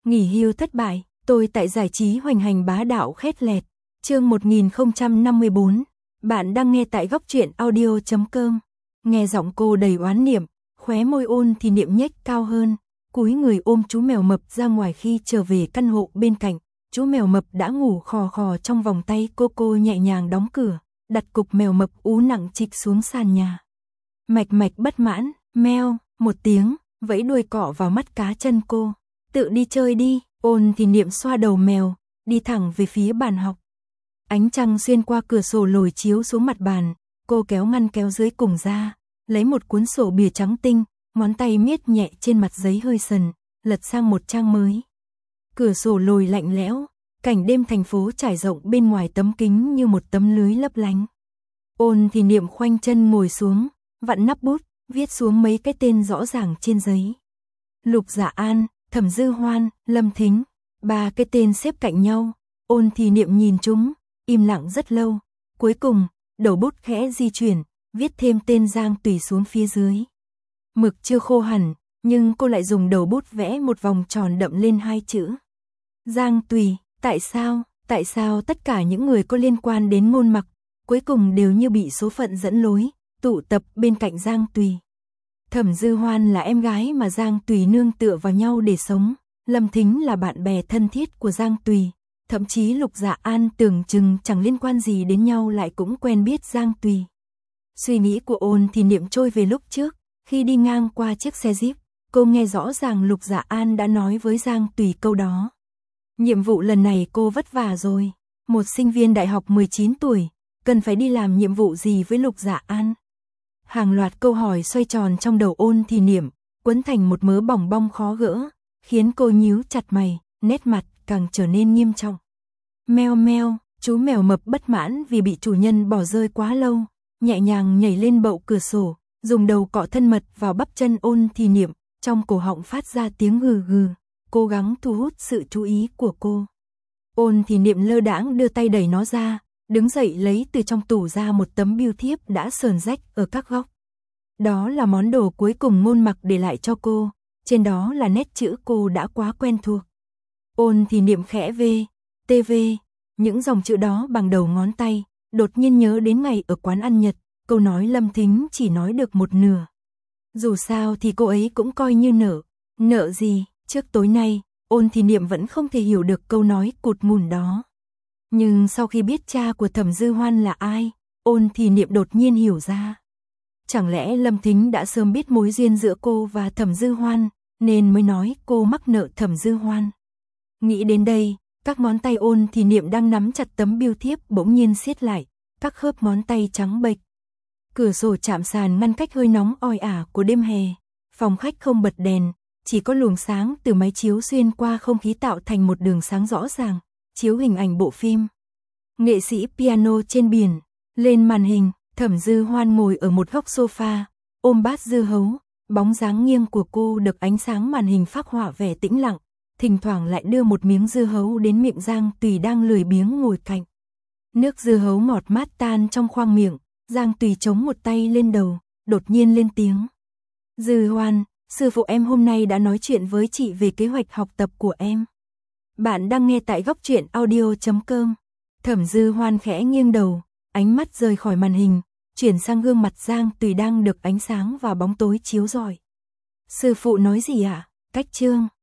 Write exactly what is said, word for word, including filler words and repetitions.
Nghỉ hưu thất bại, tôi tại giải trí hoành hành bá đạo khét lẹt. Chương một nghìn không trăm năm mươi bốn. Bạn đang nghe tại góc truyện audio chấm com. Nghe giọng cô đầy oán niệm, khóe môi Ôn Thì Niệm nhếch cao hơn, cúi người ôm chú mèo mập ra ngoài. Khi trở về căn hộ bên cạnh, chú mèo mập đã ngủ khò khò trong vòng tay cô. Cô nhẹ nhàng đóng cửa, đặt cục mèo mập ú nặng trịch xuống sàn nhà. Mạch Mạch bất mãn, meo một tiếng, vẫy đuôi cọ vào mắt cá chân cô. Tự đi chơi đi. Ôn Thì Niệm xoa đầu mèo, đi thẳng về phía bàn học. Ánh trăng xuyên qua cửa sổ lồi chiếu xuống mặt bàn, cô kéo ngăn kéo dưới cùng ra, lấy một cuốn sổ bìa trắng tinh, ngón tay miết nhẹ trên mặt giấy hơi sần, lật sang một trang mới. Cửa sổ lồi lạnh lẽo, cảnh đêm thành phố trải rộng bên ngoài tấm kính như một tấm lưới lấp lánh. Ôn Thì Niệm khoanh chân ngồi xuống, vặn nắp bút, viết xuống mấy cái tên rõ ràng trên giấy. Lục Dạ An, Thẩm Dư Hoan, Lâm Thính, ba cái tên xếp cạnh nhau. Ôn Thì Niệm nhìn chúng, im lặng rất lâu, cuối cùng, đầu bút khẽ di chuyển, viết thêm tên Giang Tùy xuống phía dưới. Mực chưa khô hẳn, nhưng cô lại dùng đầu bút vẽ một vòng tròn đậm lên hai chữ. Giang Tùy, tại sao, tại sao tất cả những người có liên quan đến Ngôn Mặc, cuối cùng đều như bị số phận dẫn lối, tụ tập bên cạnh Giang Tùy. Thẩm Dư Hoan là em gái mà Giang Tùy nương tựa vào nhau để sống, Lâm Thính là bạn bè thân thiết của Giang Tùy, thậm chí Lục Dạ An tưởng chừng chẳng liên quan gì đến nhau lại cũng quen biết Giang Tùy. Suy nghĩ của Ôn Thì Niệm trôi về lúc trước, khi đi ngang qua chiếc xe Jeep, cô nghe rõ ràng Lục Dạ An đã nói với Giang Tùy câu đó. Nhiệm vụ lần này cô vất vả rồi, một sinh viên đại học mười chín tuổi, cần phải đi làm nhiệm vụ gì với Lục Dạ An? Hàng loạt câu hỏi xoay tròn trong đầu Ôn Thì Niệm, quấn thành một mớ bòng bong khó gỡ, khiến cô nhíu chặt mày, nét mặt càng trở nên nghiêm trọng. Meo meo, chú mèo mập bất mãn vì bị chủ nhân bỏ rơi quá lâu, nhẹ nhàng nhảy lên bậu cửa sổ, dùng đầu cọ thân mật vào bắp chân Ôn Thì Niệm, trong cổ họng phát ra tiếng gừ gừ, cố gắng thu hút sự chú ý của cô. Ôn Thì Niệm lơ đãng đưa tay đẩy nó ra, đứng dậy lấy từ trong tủ ra một tấm bưu thiếp đã sờn rách ở các góc. Đó là món đồ cuối cùng Ngôn Mặc để lại cho cô, trên đó là nét chữ cô đã quá quen thuộc. Ôn Thì Niệm khẽ vê, tê vê, những dòng chữ đó bằng đầu ngón tay, đột nhiên nhớ đến ngày ở quán ăn Nhật, câu nói Lâm Thính chỉ nói được một nửa. Dù sao thì cô ấy cũng coi như nợ, nợ gì, trước tối nay, Ôn Thì Niệm vẫn không thể hiểu được câu nói cụt ngùn đó. Nhưng sau khi biết cha của Thẩm Dư Hoan là ai, Ôn Thì Niệm đột nhiên hiểu ra. Chẳng lẽ Lâm Thính đã sớm biết mối duyên giữa cô và Thẩm Dư Hoan, nên mới nói cô mắc nợ Thẩm Dư Hoan. Nghĩ đến đây, các ngón tay Ôn Thì Niệm đang nắm chặt tấm bưu thiếp bỗng nhiên siết lại, các khớp ngón tay trắng bệch. Cửa sổ chạm sàn ngăn cách hơi nóng oi ả của đêm hè, phòng khách không bật đèn, chỉ có luồng sáng từ máy chiếu xuyên qua không khí tạo thành một đường sáng rõ ràng, chiếu hình ảnh bộ phim. Nghệ sĩ piano trên biển, lên màn hình, Thẩm Dư Hoan ngồi ở một góc sofa, ôm bát dưa hấu, bóng dáng nghiêng của cô được ánh sáng màn hình phác họa vẻ tĩnh lặng, thỉnh thoảng lại đưa một miếng dưa hấu đến miệng Giang Tùy đang lười biếng ngồi cạnh. Nước dưa hấu ngọt mát tan trong khoang miệng, Giang Tùy chống một tay lên đầu, đột nhiên lên tiếng. Dư Hoan, sư phụ em hôm nay đã nói chuyện với chị về kế hoạch học tập của em. Bạn đang nghe tại góc truyện audio chấm com. Thẩm Dư Hoan khẽ nghiêng đầu, ánh mắt rời khỏi màn hình, chuyển sang gương mặt Giang Tùy đang được ánh sáng và bóng tối chiếu rọi. Sư phụ nói gì ạ? À? Cách chương.